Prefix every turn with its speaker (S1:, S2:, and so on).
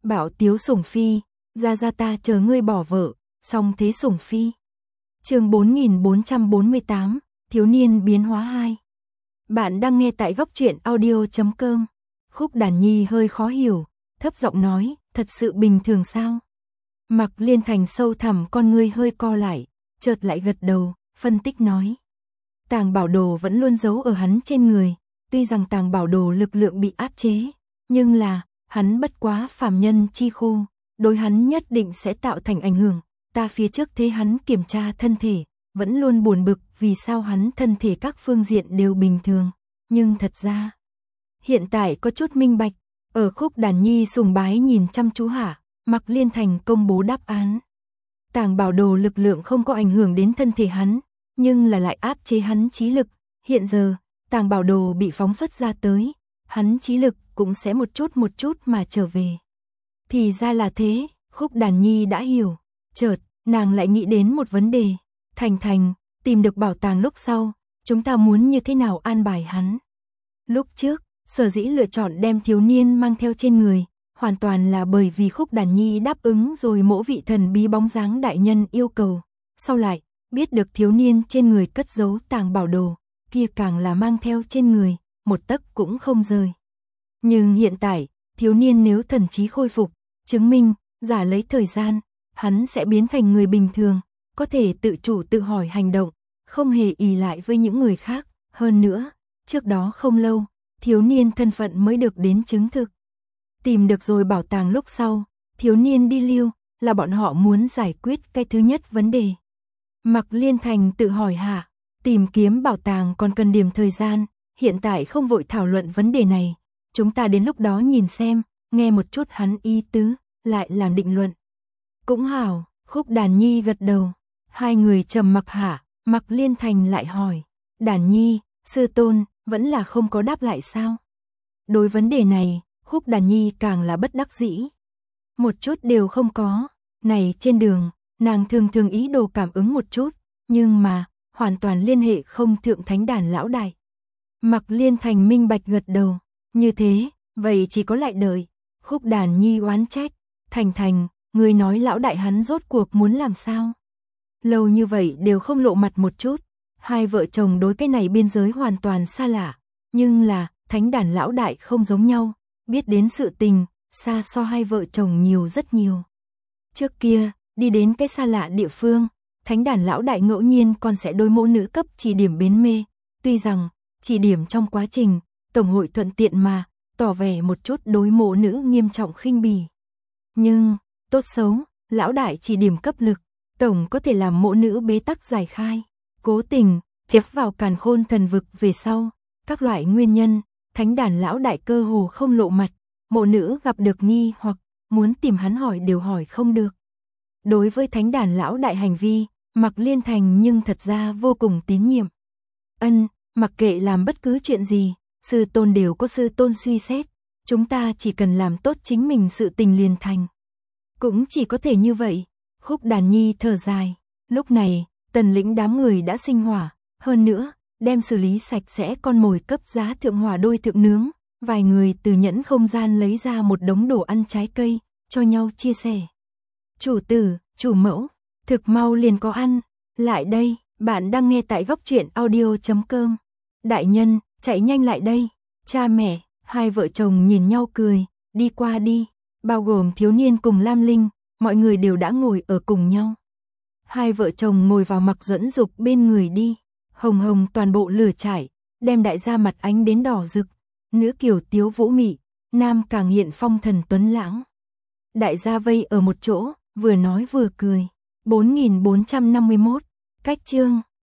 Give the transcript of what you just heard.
S1: Bảo Tiếu sủng phi, ra ta chờ ngươi bỏ vợ, song thế sủng phi. Chương 4448, thiếu niên biến hóa 2. Bạn đang nghe tại góc truyện audio.com. Khúc Đàn Nhi hơi khó hiểu, thấp giọng nói, thật sự bình thường sao? Mặc Liên Thành sâu thẳm con ngươi hơi co lại, chợt lại gật đầu, phân tích nói. Tàng bảo đồ vẫn luôn giấu ở hắn trên người, tuy rằng tàng bảo đồ lực lượng bị áp chế, nhưng là, hắn bất quá phàm nhân chi khu, đối hắn nhất định sẽ tạo thành ảnh hưởng. Ta phía trước thấy hắn kiểm tra thân thể, vẫn luôn buồn bực vì sao hắn thân thể các phương diện đều bình thường, nhưng thật ra, hiện tại có chút minh bạch, ở Khúc Đàn Nhi sùng bái nhìn chăm chú hạ, Mặc Liên Thành công bố đáp án. Tàng bảo đồ lực lượng không có ảnh hưởng đến thân thể hắn, nhưng là lại áp chế hắn trí lực, hiện giờ, tàng bảo đồ bị phóng xuất ra tới, hắn trí lực cũng sẽ một chút mà trở về. Thì ra là thế, Khúc Đàn Nhi đã hiểu, chợt, nàng lại nghĩ đến một vấn đề, Thành, tìm được bảo tàng lúc sau, chúng ta muốn như thế nào an bài hắn. Lúc trước, sở dĩ lựa chọn đem thiếu niên mang theo trên người, hoàn toàn là bởi vì Khúc Đàn Nhi đáp ứng rồi mỗi vị thần bí bóng dáng đại nhân yêu cầu. Sau lại, biết được thiếu niên trên người cất giấu tàng bảo đồ, kia càng là mang theo trên người, một tấc cũng không rời. Nhưng hiện tại, thiếu niên nếu thần trí khôi phục, chứng minh, giả lấy thời gian, hắn sẽ biến thành người bình thường, có thể tự chủ tự hỏi hành động, không hề ỷ lại với những người khác. Hơn nữa, trước đó không lâu, thiếu niên thân phận mới được đến chứng thực. Tìm được rồi bảo tàng lúc sau, thiếu niên đi lưu, là bọn họ muốn giải quyết cái thứ nhất vấn đề. Mặc Liên Thành tự hỏi hạ, tìm kiếm bảo tàng còn cần điểm thời gian, hiện tại không vội thảo luận vấn đề này, chúng ta đến lúc đó nhìn xem, nghe một chút hắn ý tứ, lại làm định luận. Cũng hảo, Khúc Đàn Nhi gật đầu, hai người trầm mặc hạ, Mặc Liên Thành lại hỏi, Đàn Nhi, sư tôn, vẫn là không có đáp lại sao? Đối vấn đề này, Khúc Đàn Nhi càng là bất đắc dĩ. Một chút đều không có, này trên đường, nàng thường ý đồ cảm ứng một chút, nhưng mà, hoàn toàn liên hệ không thượng thánh đàn lão đại. Mặc Liên Thành minh bạch gật đầu, như thế, vậy chỉ có lại đợi. Khúc Đàn Nhi oán trách, Thành, người nói lão đại hắn rốt cuộc muốn làm sao? Lâu như vậy đều không lộ mặt một chút, hai vợ chồng đối cái này biên giới hoàn toàn xa lạ, nhưng là, thánh đàn lão đại không giống nhau, biết đến sự tình, xa so hai vợ chồng nhiều rất nhiều. Trước kia, đi đến cái xa lạ địa phương, thánh đàn lão đại ngẫu nhiên còn sẽ đối mẫu nữ cấp chỉ điểm bến mê, tuy rằng, chỉ điểm trong quá trình, tổng hội thuận tiện mà, tỏ vẻ một chút đối mẫu nữ nghiêm trọng khinh bỉ. Nhưng, tốt xấu, lão đại chỉ điểm cấp lực, tổng có thể làm mẫu nữ bế tắc giải khai, cố tình, tiếp vào càn khôn thần vực về sau, các loại nguyên nhân, thánh đàn lão đại cơ hồ không lộ mặt, mẫu nữ gặp được nghi hoặc muốn tìm hắn hỏi đều hỏi không được. Đối với thánh đàn lão đại hành vi, Mặc Liên Thành nhưng thật ra vô cùng tín nhiệm. Mặc kệ làm bất cứ chuyện gì, sư tôn đều có sư tôn suy xét, chúng ta chỉ cần làm tốt chính mình sự tình liền thành. Cũng chỉ có thể như vậy, Khúc Đàn Nhi thở dài, lúc này, Tần Lĩnh đám người đã sinh hỏa, hơn nữa, đem xử lý sạch sẽ con mồi cấp giá thượng hỏa đôi thượng nướng, vài người từ nhẫn không gian lấy ra một đống đồ ăn trái cây, cho nhau chia sẻ. Chủ tử, chủ mẫu, thực mau liền có ăn, lại đây, bạn đang nghe tại góc truyện audio.com. Đại nhân, chạy nhanh lại đây, cha mẹ, hai vợ chồng nhìn nhau cười, đi qua đi, bao gồm thiếu niên cùng Lam Linh, mọi người đều đã ngồi ở cùng nhau. Hai vợ chồng ngồi vào Mặc Duẫn Dục bên người đi, hồng toàn bộ lửa trải, đem đại gia mặt ánh đến đỏ rực, nữ kiều tiếu vũ mị, nam càng hiện phong thần tuấn lãng. Đại gia vây ở một chỗ, vừa nói vừa cười. 4451, cách chương.